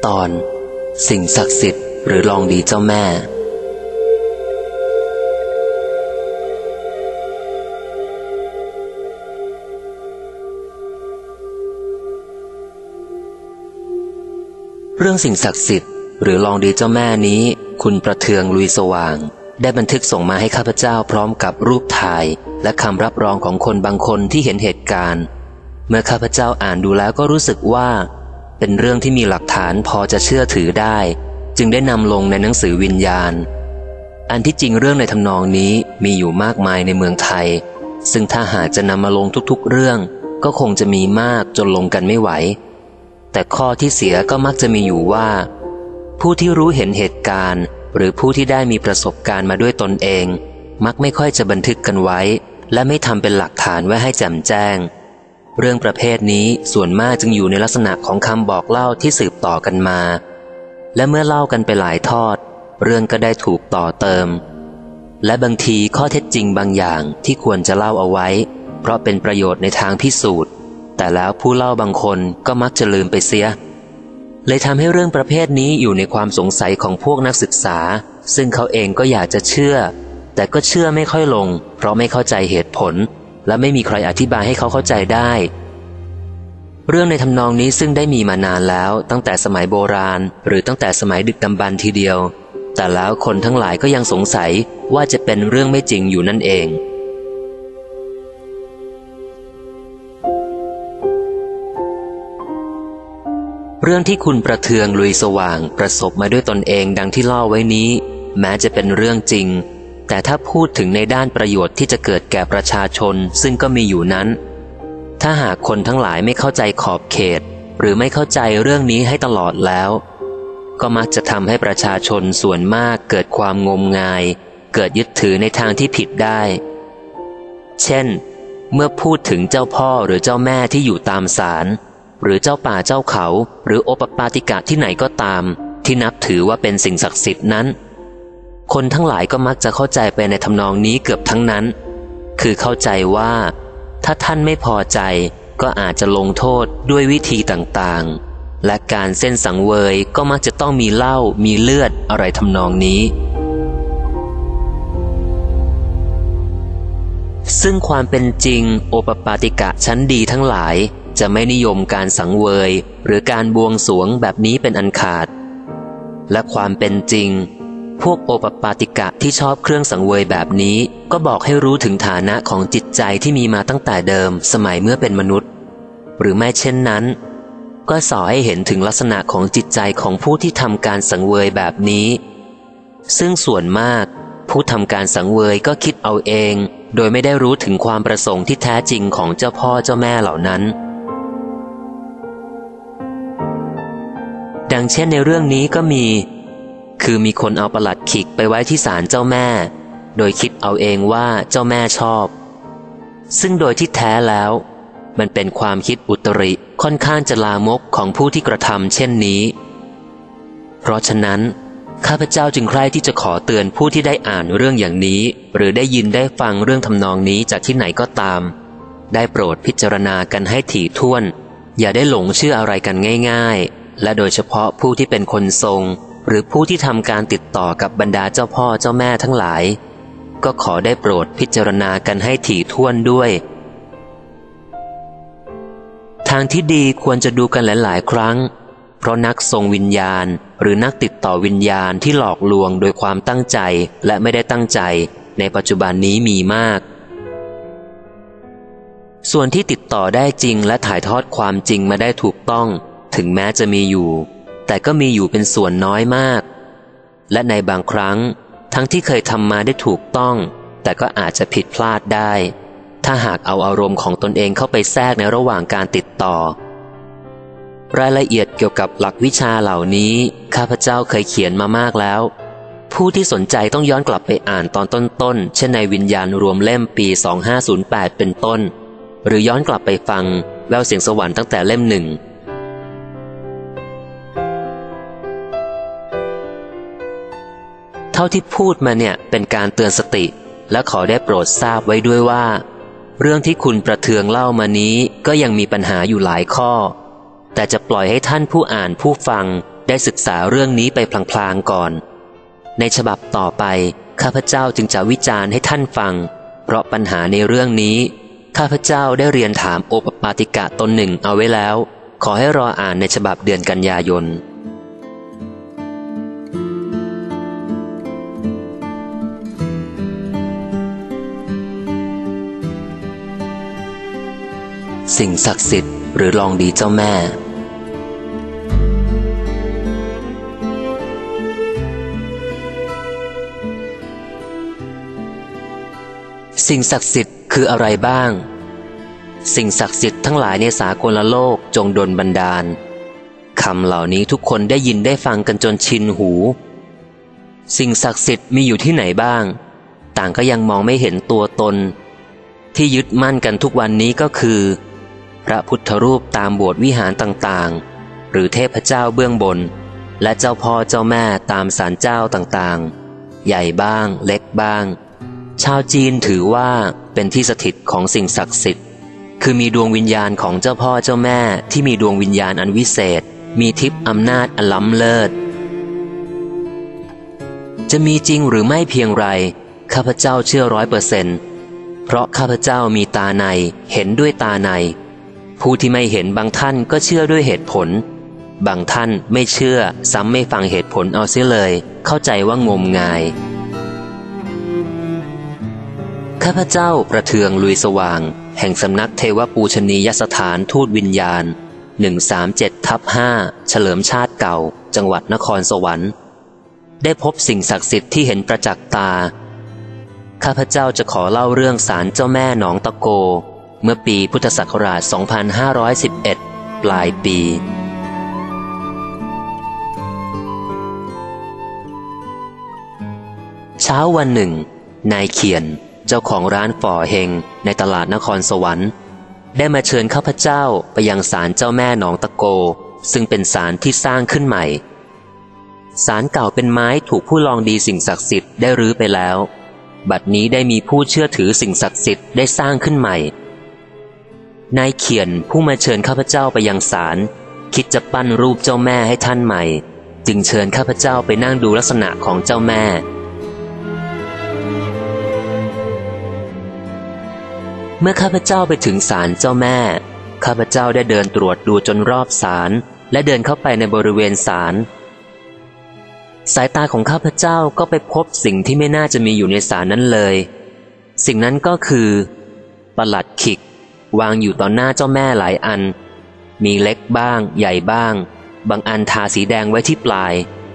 ตอนสิ่งศักดิ์สิทธิ์หรือลองดีเจ้าแม่เรื่องสิ่งศักดิ์สิทธิ์หรือลองดีเจ้าแม่นี้คุณประเทืองลุยสว่างได้บันทึกส่งมาให้ข้าพเจ้าพร้อมกับรูปถ่ายและคำรับรองของคนบางคนที่เห็นเหตุการณ์เมื่อข้าพเจ้าอ่านดูแล้วก็รู้สึกว่าเป็นเรื่องที่มีหลักฐานพอจะเชื่อถือได้จึงได้นำลงในหนังสือวิญญาณอันที่จริงเรื่องในทำนองนี้มีอยู่มากมายในเมืองไทยซึ่งถ้าหากจะนำมาลงทุกๆเรื่องก็คงจะมีมากจนลงกันไม่ไหวแต่ข้อที่เสียก็มักจะมีอยู่ว่าผู้ที่รู้เห็นเหตุการณ์หรือผู้ที่ได้มีประสบการณ์มาด้วยตนเองมักไม่ค่อยจะบันทึกกันไว้และไม่ทำเป็นหลักฐานไว้ให้แจ่มแจ้งเรื่องประเภทนี้ส่วนมากจึงอยู่ในลักษณะของคำบอกเล่าที่สืบต่อกันมาและเมื่อเล่ากันไปหลายทอดเรื่องก็ได้ถูกต่อเติมและบางทีข้อเท็จจริงบางอย่างที่ควรจะเล่าเอาไว้เพราะเป็นประโยชน์ในทางพิสูจน์แต่แล้วผู้เล่าบางคนก็มักจะลืมไปเสียเลยทำให้เรื่องประเภทนี้อยู่ในความสงสัยของพวกนักศึกษาซึ่งเขาเองก็อยากจะเชื่อแต่ก็เชื่อไม่ค่อยลงเพราะไม่เข้าใจเหตุผลและไม่มีใครอธิบายให้เขาเข้าใจได้เรื่องในทำนองนี้ซึ่งได้มีมานานแล้วตั้งแต่สมัยโบราณหรือตั้งแต่สมัยดึกดำบรรพ์ทีเดียวแต่แล้วคนทั้งหลายก็ยังสงสัยว่าจะเป็นเรื่องไม่จริงอยู่นั่นเองเรื่องที่คุณประเทืองลุยสว่างประสบมาด้วยตนเองดังที่เล่าไว้นี้แม้จะเป็นเรื่องจริงแต่ถ้าพูดถึงในด้านประโยชน์ที่จะเกิดแก่ประชาชนซึ่งก็มีอยู่นั้นถ้าหากคนทั้งหลายไม่เข้าใจขอบเขตหรือไม่เข้าใจเรื่องนี้ให้ตลอดแล้วก็มักจะทำให้ประชาชนส่วนมากเกิดความงมงายเกิดยึดถือในทางที่ผิดได้เช่นเมื่อพูดถึงเจ้าพ่อหรือเจ้าแม่ที่อยู่ตามศาลหรือเจ้าป่าเจ้าเขาหรือโอปปาติกะที่ไหนก็ตามที่นับถือว่าเป็นสิ่งศักดิ์สิทธิ์นั้นคนทั้งหลายก็มักจะเข้าใจไปในทำนองนี้เกือบทั้งนั้นคือเข้าใจว่าถ้าท่านไม่พอใจก็อาจจะลงโทษด้วยวิธีต่างๆและการเส้นสังเวยก็มักจะต้องมีเหล้ามีเลือดอะไรทำนองนี้ซึ่งความเป็นจริงโอปปาติกะชั้นดีทั้งหลายจะไม่นิยมการสังเวยหรือการบวงสรวงแบบนี้เป็นอันขาดและความเป็นจริงพวกโอปปาติกะที่ชอบเครื่องสังเวยแบบนี้ก็บอกให้รู้ถึงฐานะของจิตใจที่มีมาตั้งแต่เดิมสมัยเมื่อเป็นมนุษย์หรือไม่เช่นนั้นก็ส่อให้เห็นถึงลักษณะของจิตใจของผู้ที่ทำการสังเวยแบบนี้ซึ่งส่วนมากผู้ทำการสังเวยก็คิดเอาเองโดยไม่ได้รู้ถึงความประสงค์ที่แท้จริงของเจ้าพ่อเจ้าแม่เหล่านั้นดังเช่นในเรื่องนี้ก็คือมีคนเอาปลัดขิกไปไว้ที่ศาลเจ้าแม่โดยคิดเอาเองว่าเจ้าแม่ชอบซึ่งโดยที่แท้แล้วมันเป็นความคิดอุตริค่อนข้างจะลามกของผู้ที่กระทำเช่นนี้เพราะฉะนั้นข้าพเจ้าจึงใคร่ที่จะขอเตือนผู้ที่ได้อ่านเรื่องอย่างนี้หรือได้ยินได้ฟังเรื่องทำนองนี้จากที่ไหนก็ตามได้โปรดพิจารณากันให้ถี่ถ้วนอย่าได้หลงเชื่ออะไรกันง่ายๆและโดยเฉพาะผู้ที่เป็นคนทรงหรือผู้ที่ทำการติดต่อกับบรรดาเจ้าพ่อเจ้าแม่ทั้งหลายก็ขอได้โปรดพิจารณากันให้ถี่ถ้วนด้วยทางที่ดีควรจะดูกันหลายๆครั้งเพราะนักทรงวิญญาณหรือนักติดต่อวิญญาณที่หลอกลวงโดยความตั้งใจและไม่ได้ตั้งใจในปัจจุบันนี้มีมากส่วนที่ติดต่อได้จริงและถ่ายทอดความจริงมาได้ถูกต้องถึงแม้จะมีอยู่แต่ก็มีอยู่เป็นส่วนน้อยมากและในบางครั้งทั้งที่เคยทำมาได้ถูกต้องแต่ก็อาจจะผิดพลาดได้ถ้าหากเอาอารมณ์ของตนเองเข้าไปแทรกในระหว่างการติดต่อรายละเอียดเกี่ยวกับหลักวิชาเหล่านี้ข้าพเจ้าเคยเขียนมามากแล้วผู้ที่สนใจต้องย้อนกลับไปอ่านตอนต้นๆเช่นในวิญญาณรวมเล่มปี2508เป็นต้นหรือย้อนกลับไปฟังแววเสียงสวรรค์ตั้งแต่เล่ม1เท่าที่พูดมาเนี่ยเป็นการเตือนสติและขอได้โปรดทราบไว้ด้วยว่าเรื่องที่คุณประเทืองเล่ามานี้ก็ยังมีปัญหาอยู่หลายข้อแต่จะปล่อยให้ท่านผู้อ่านผู้ฟังได้ศึกษาเรื่องนี้ไปพลางๆก่อนในฉบับต่อไปข้าพเจ้าจึงจะวิจารณ์ให้ท่านฟังเพราะปัญหาในเรื่องนี้ข้าพเจ้าได้เรียนถามโอปปาติกะตนหนึ่งเอาไว้แล้วขอให้รออ่านในฉบับเดือนกันยายนสิ่งศักดิ์สิทธิ์หรือลองดีเจ้าแม่สิ่งศักดิ์สิทธิ์คืออะไรบ้างสิ่งศักดิ์สิทธิ์ทั้งหลายในสากลโลกจงดลบันดาลคำเหล่านี้ทุกคนได้ยินได้ฟังกันจนชินหูสิ่งศักดิ์สิทธิ์มีอยู่ที่ไหนบ้างต่างก็ยังมองไม่เห็นตัวตนที่ยึดมั่นกันทุกวันนี้ก็คือพระพุทธรูปตามโบสถ์วิหารต่างๆหรือเทพเจ้าเบื้องบนและเจ้าพ่อเจ้าแม่ตามศาลเจ้าต่างๆใหญ่บ้างเล็กบ้างชาวจีนถือว่าเป็นที่สถิตของสิ่งศักดิ์สิทธิ์คือมีดวงวิญญาณของเจ้าพ่อเจ้าแม่ที่มีดวงวิญญาณอันวิเศษมีทิพย์อำนาจอันล้ำเลิศจะมีจริงหรือไม่เพียงไรข้าพเจ้าเชื่อ100%เพราะข้าพเจ้ามีตาในเห็นด้วยตาในผู้ที่ไม่เห็นบางท่านก็เชื่อด้วยเหตุผลบางท่านไม่เชื่อซ้ำไม่ฟังเหตุผลเอาเสียเลยเข้าใจว่างมงายข้าพเจ้าประเทืองลุยสว่างแห่งสำนักเทวปูชนียสถานทูตวิญญาณ 137/5 เฉลิมชาติเก่าจังหวัดนครสวรรค์ได้พบสิ่งศักดิ์สิทธิ์ที่เห็นประจักษ์ตาข้าพเจ้าจะขอเล่าเรื่องศาลเจ้าแม่หนองตะโกเมื่อปีพุทธศักราช 2511 ปลายปีเช้าวันหนึ่งนายเขียนเจ้าของร้านฝ่อเฮงในตลาดนครสวรรค์ได้มาเชิญข้าพเจ้าไปยังศาลเจ้าแม่หนองตะโกซึ่งเป็นศาลที่สร้างขึ้นใหม่ศาลเก่าเป็นไม้ถูกผู้ลองดีสิ่งศักดิ์สิทธิ์ได้รื้อไปแล้วบัดนี้ได้มีผู้เชื่อถือสิ่งศักดิ์สิทธิ์ได้สร้างขึ้นใหม่นายเขียนผู้มาเชิญข้าพเจ้าไปยังศาลคิดจะปั้นรูปเจ้าแม่ให้ท่านใหม่จึงเชิญข้าพเจ้าไปนั่งดูลักษณะของเจ้าแม่เมื่อข้าพเจ้าไปถึงศาลเจ้าแม่ข้าพเจ้าได้เดินตรวจดูจนรอบศาลและเดินเข้าไปในบริเวณศาลสายตาของข้าพเจ้าก็ไปพบสิ่งที่ไม่น่าจะมีอยู่ในศาลนั้นเลยสิ่งนั้นก็คือประหลัดขิกวางอยู่ต่อหน้าเจ้าแม่หลายอันมีเล็กบ้างใหญ่บ้างบางอันทาสีแดงไว้ที่ปลาย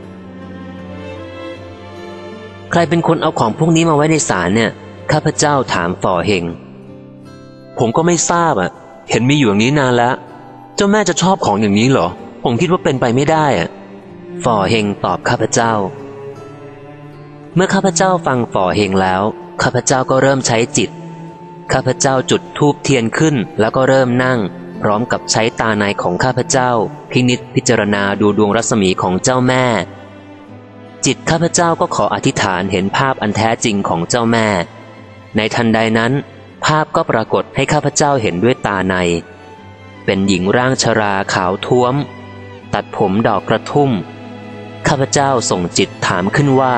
ใครเป็นคนเอาของพวกนี้มาไว้ในศาลเนี่ยข้าพเจ้าถามฝ่อเฮงผมก็ไม่ทราบเห็นมีอยู่อย่างนี้นานแล้วเจ้าแม่จะชอบของอย่างนี้เหรอผมคิดว่าเป็นไปไม่ได้ฝ่อเฮงตอบข้าพเจ้าเมื่อข้าพเจ้าฟังฝ่อเฮงแล้วข้าพเจ้าก็เริ่มใช้จิตข้าพเจ้าจุดธูปเทียนขึ้นแล้วก็เริ่มนั่งพร้อมกับใช้ตาในของข้าพเจ้าพินิจพิจารณาดูดวงรัศมีของเจ้าแม่จิตข้าพเจ้าก็ขออธิษฐานเห็นภาพอันแท้จริงของเจ้าแม่ในทันใดนั้นภาพก็ปรากฏให้ข้าพเจ้าเห็นด้วยตาในเป็นหญิงร่างชราขาวท้วมตัดผมดอกกระทุ่มข้าพเจ้าส่งจิตถามขึ้นว่า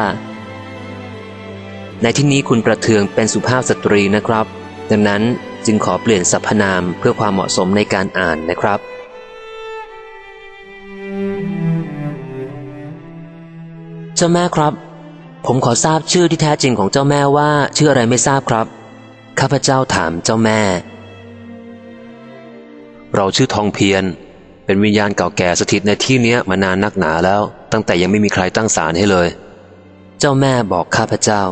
ในที่นี้คุณประเทืองเป็นสุภาพสตรีนะครับดังนั้นจึงขอเปลี่ยนสรรพนามเพื่อความเหมาะสมในการอ่านนะครับเจ้าแม่ครับผมขอทราบชื่อที่แท้จริงของเจ้าแม่ว่าชื่ออะไรไม่ทราบครับข้าพเจ้าถามเจ้าแม่เราชื่อทองเพียรเป็นวิญญาณเก่าแก่สถิตในที่นี้มานานนักหนาแล้วตั้งแต่ยังไม่มีใครตั้งศาลให้เลยเจ้าแม่บอกข้าพเจ้า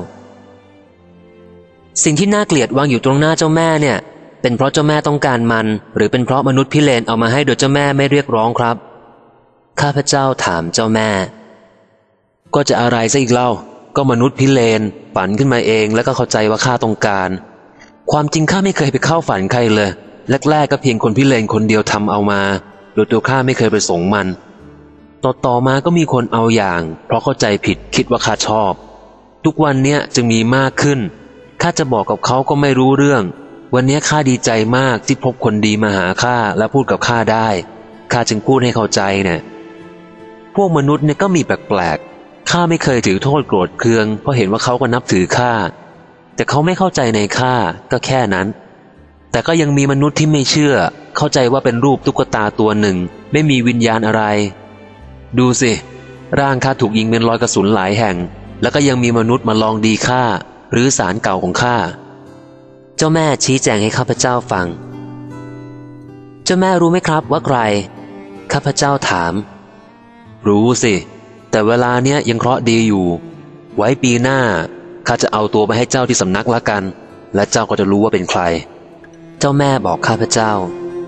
สิ่งที่น่าเกลียดวางอยู่ตรงหน้าเจ้าแม่เนี่ยเป็นเพราะเจ้าแม่ต้องการมันหรือเป็นเพราะมนุษย์พิเรนเอามาให้โดยเจ้าแม่ไม่เรียกร้องครับข้าพเจ้าถามเจ้าแม่ก็จะอะไรซะอีกเล่าก็มนุษย์พิเรนฝันขึ้นมาเองแล้วก็เข้าใจว่าข้าต้องการความจริงข้าไม่เคยไปเข้าฝันใครเลยแรกๆก็เพียงคนพิเรนคนเดียวทำเอามาโดยตัวข้าไม่เคยไปสงมันต่อมาก็มีคนเอาอย่างเพราะเข้าใจผิดคิดว่าข้าชอบทุกวันเนี้ยจึงมีมากขึ้นข้าจะบอกกับเขาก็ไม่รู้เรื่องวันนี้ข้าดีใจมากที่พบคนดีมาหาข้าและพูดกับข้าได้ข้าจึงพูดให้เข้าใจเนี่ยพวกมนุษย์เนี่ยก็มีแปลกๆข้าไม่เคยถือโทษโกรธเคืองเพราะเห็นว่าเขาก็นับถือข้าแต่เขาไม่เข้าใจในข้าก็แค่นั้นแต่ก็ยังมีมนุษย์ที่ไม่เชื่อเข้าใจว่าเป็นรูปตุ๊กตาตัวหนึ่งไม่มีวิญญาณอะไรดูสิร่างข้าถูกยิงเป็นรอยกระสุนหลายแห่งแล้วก็ยังมีมนุษย์มาลองดีข้าหรือสารเก่าของข้าเจ้าแม่ชี้แจงให้ข้าพเจ้าฟังเจ้าแม่รู้ไหมครับว่าใครข้าพเจ้าถามรู้สิแต่เวลาเนี้ยยังเคราะห์ดีอยู่ไว้ปีหน้าข้าจะเอาตัวไปให้เจ้าที่สำนักละกันและเจ้าก็จะรู้ว่าเป็นใครเจ้าแม่บอกข้าพเจ้า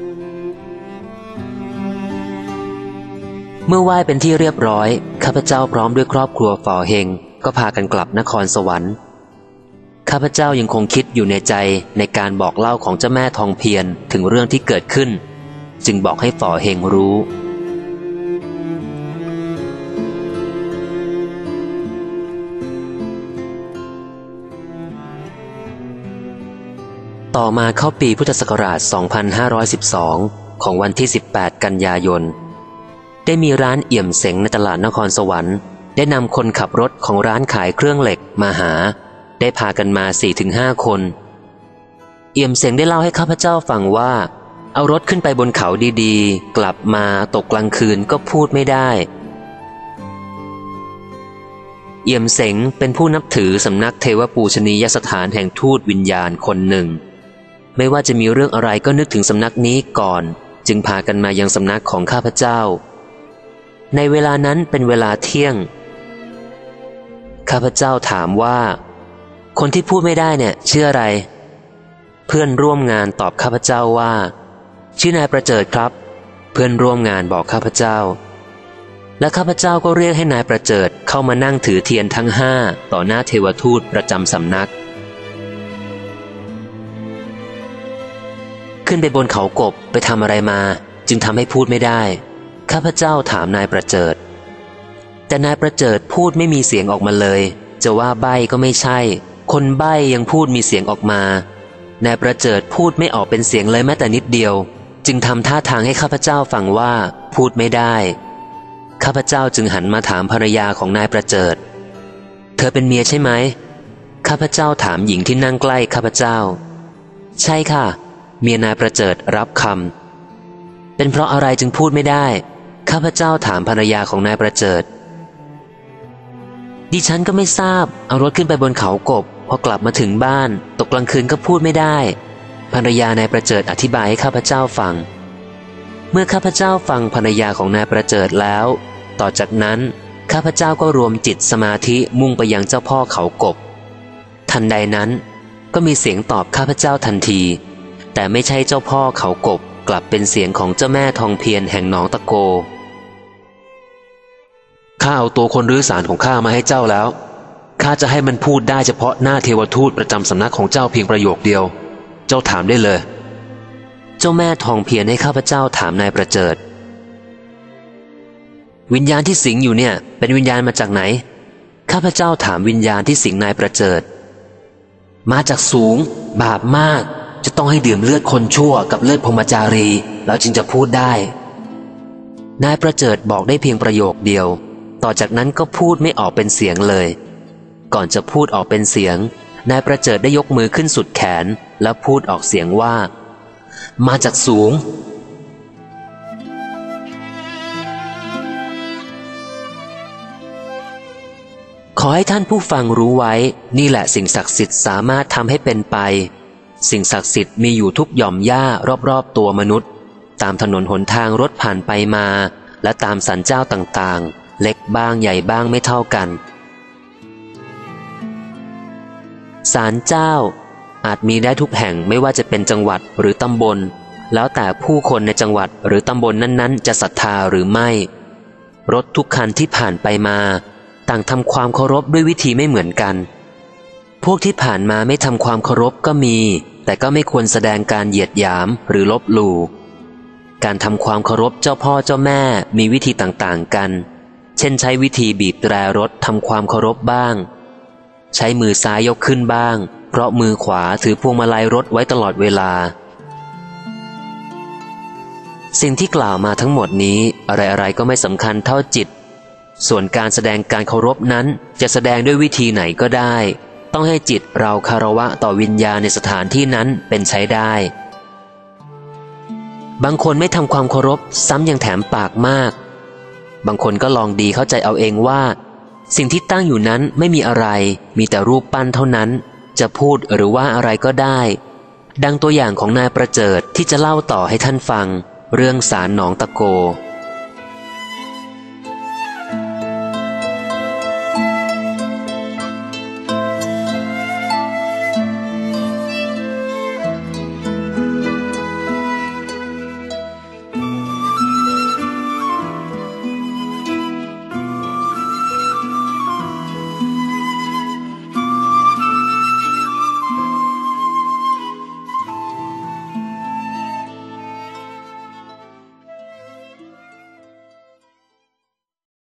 เมื่อไหว้เป็นที่เรียบร้อยข้าพเจ้าพร้อมด้วยครอบครัวฝ่อเฮงก็พากันกลับนครสวรรค์ข้าพเจ้ายังคงคิดอยู่ในใจในการบอกเล่าของเจ้าแม่ทองเพียรถึงเรื่องที่เกิดขึ้นจึงบอกให้ฝ่อเฮงรู้ต่อมาเข้าปีพุทธศักราช 2512 ของวันที่ 18 กันยายนได้มีร้านเอี่ยมเสงในตลาดนครสวรรค์ได้นำคนขับรถของร้านขายเครื่องเหล็กมาหาได้พากันมา 4-5 คนเอี่ยมเสงได้เล่าให้ข้าพเจ้าฟังว่าเอารถขึ้นไปบนเขาดีๆกลับมาตกกลางคืนก็พูดไม่ได้เอี่ยมเสงเป็นผู้นับถือสำนักเทวปูชนียสถานแห่งทูตวิญญาณคนหนึ่งไม่ว่าจะมีเรื่องอะไรก็นึกถึงสำนักนี้ก่อนจึงพากันมายังสำนักของข้าพเจ้าในเวลานั้นเป็นเวลาเที่ยงข้าพเจ้าถามว่าคนที่พูดไม่ได้เนี่ยชื่ออะไรเพื่อนร่วมงานตอบข้าพเจ้าว่าชื่อนายประเจิดครับเพื่อนร่วมงานบอกข้าพเจ้าและข้าพเจ้าก็เรียกให้นายประเจิดเข้ามานั่งถือเทียนทั้ง5ต่อหน้าเทวทูตประจำสำนักขึ้นไปบนเขากบไปทำอะไรมาจึงทำให้พูดไม่ได้ข้าพเจ้าถามนายประเจิดแต่นายประเจิดพูดไม่มีเสียงออกมาเลยจะว่าใบ้ก็ไม่ใช่คนใบ้ยังพูดมีเสียงออกมานายประเจิดพูดไม่ออกเป็นเสียงเลยแม้แต่นิดเดียวจึงทำท่าทางให้ข้าพเจ้าฟังว่าพูดไม่ได้ข้าพเจ้าจึงหันมาถามภรรยาของนายประเจิดเธอเป็นเมียใช่ไหมข้าพเจ้าถามหญิงที่นั่งใกล้ข้าพเจ้าใช่ค่ะเมียนายประเจิดรับคำเป็นเพราะอะไรจึงพูดไม่ได้ข้าพเจ้าถามภรรยาของนายประเจิดดิฉันก็ไม่ทราบเอารถขึ้นไปบนเขากบพอกลับมาถึงบ้านตกกลางคืนก็พูดไม่ได้ภรรยานายประเจิดอธิบายให้ข้าพเจ้าฟังเมื่อข้าพเจ้าฟังภรรยาของนายประเจิดแล้วต่อจากนั้นข้าพเจ้าก็รวมจิตสมาธิมุ่งไปยังเจ้าพ่อเขากบทันใดนั้นก็มีเสียงตอบข้าพเจ้าทันทีแต่ไม่ใช่เจ้าพ่อเขากบกลับเป็นเสียงของเจ้าแม่ทองเพียรแห่งหนองตะโกข้าเอาตัวคนรื้อสารของข้ามาให้เจ้าแล้วข้าจะให้มันพูดได้เฉพาะหน้าเทวทูตประจำสำนักของเจ้าเพียงประโยคเดียวเจ้าถามได้เลยเจ้าแม่ทองเพียรให้ข้าพเจ้าถามนายประเจิดวิญญาณที่สิงอยู่เนี่ยเป็นวิญญาณมาจากไหนข้าพเจ้าถามวิญญาณที่สิงนายประเจิดมาจากสูงบาปมากจะต้องให้ดื่มเลือดคนชั่วกับเลือดพรหมจารีแล้วจึงจะพูดได้นายประเจิดบอกได้เพียงประโยคเดียวต่อจากนั้นก็พูดไม่ออกเป็นเสียงเลยก่อนจะพูดออกเป็นเสียงนายประเจิดได้ยกมือขึ้นสุดแขนแล้วพูดออกเสียงว่ามาจากสูงขอให้ท่านผู้ฟังรู้ไว้นี่แหละสิ่งศักดิ์สิทธิ์สามารถทำให้เป็นไปสิ่งศักดิ์สิทธิ์มีอยู่ทุกหย่อมหญ้ารอบๆตัวมนุษย์ตามถนนหนทางรถผ่านไปมาและตามศาลเจ้าต่างๆเล็กบ้างใหญ่บ้างไม่เท่ากันศาลเจ้าอาจมีได้ทุกแห่งไม่ว่าจะเป็นจังหวัดหรือตำบลแล้วแต่ผู้คนในจังหวัดหรือตำบลนั้นๆจะศรัทธาหรือไม่รถทุกคันที่ผ่านไปมาต่างทำความเคารพด้วยวิธีไม่เหมือนกันพวกที่ผ่านมาไม่ทำความเคารพก็มีแต่ก็ไม่ควรแสดงการเหยียดหยามหรือลบหลู่การทำความเคารพเจ้าพ่อเจ้าแม่มีวิธีต่างๆกันเช่นใช้วิธีบีบแตรรถทำความเคารพบ้างใช้มือซ้ายยกขึ้นบ้างเพราะมือขวาถือพวงมาลัยรถไว้ตลอดเวลาสิ่งที่กล่าวมาทั้งหมดนี้อะไรๆก็ไม่สำคัญเท่าจิตส่วนการแสดงการเคารพนั้นจะแสดงด้วยวิธีไหนก็ได้ต้องให้จิตเราคารวะต่อวิญญาณในสถานที่นั้นเป็นใช้ได้บางคนไม่ทำความเคารพซ้ำยังแถมปากมากบางคนก็ลองดีเข้าใจเอาเองว่าสิ่งที่ตั้งอยู่นั้นไม่มีอะไรมีแต่รูปปั้นเท่านั้นจะพูดหรือว่าอะไรก็ได้ดังตัวอย่างของนายประเจิดที่จะเล่าต่อให้ท่านฟังเรื่องศาลหนองตะโก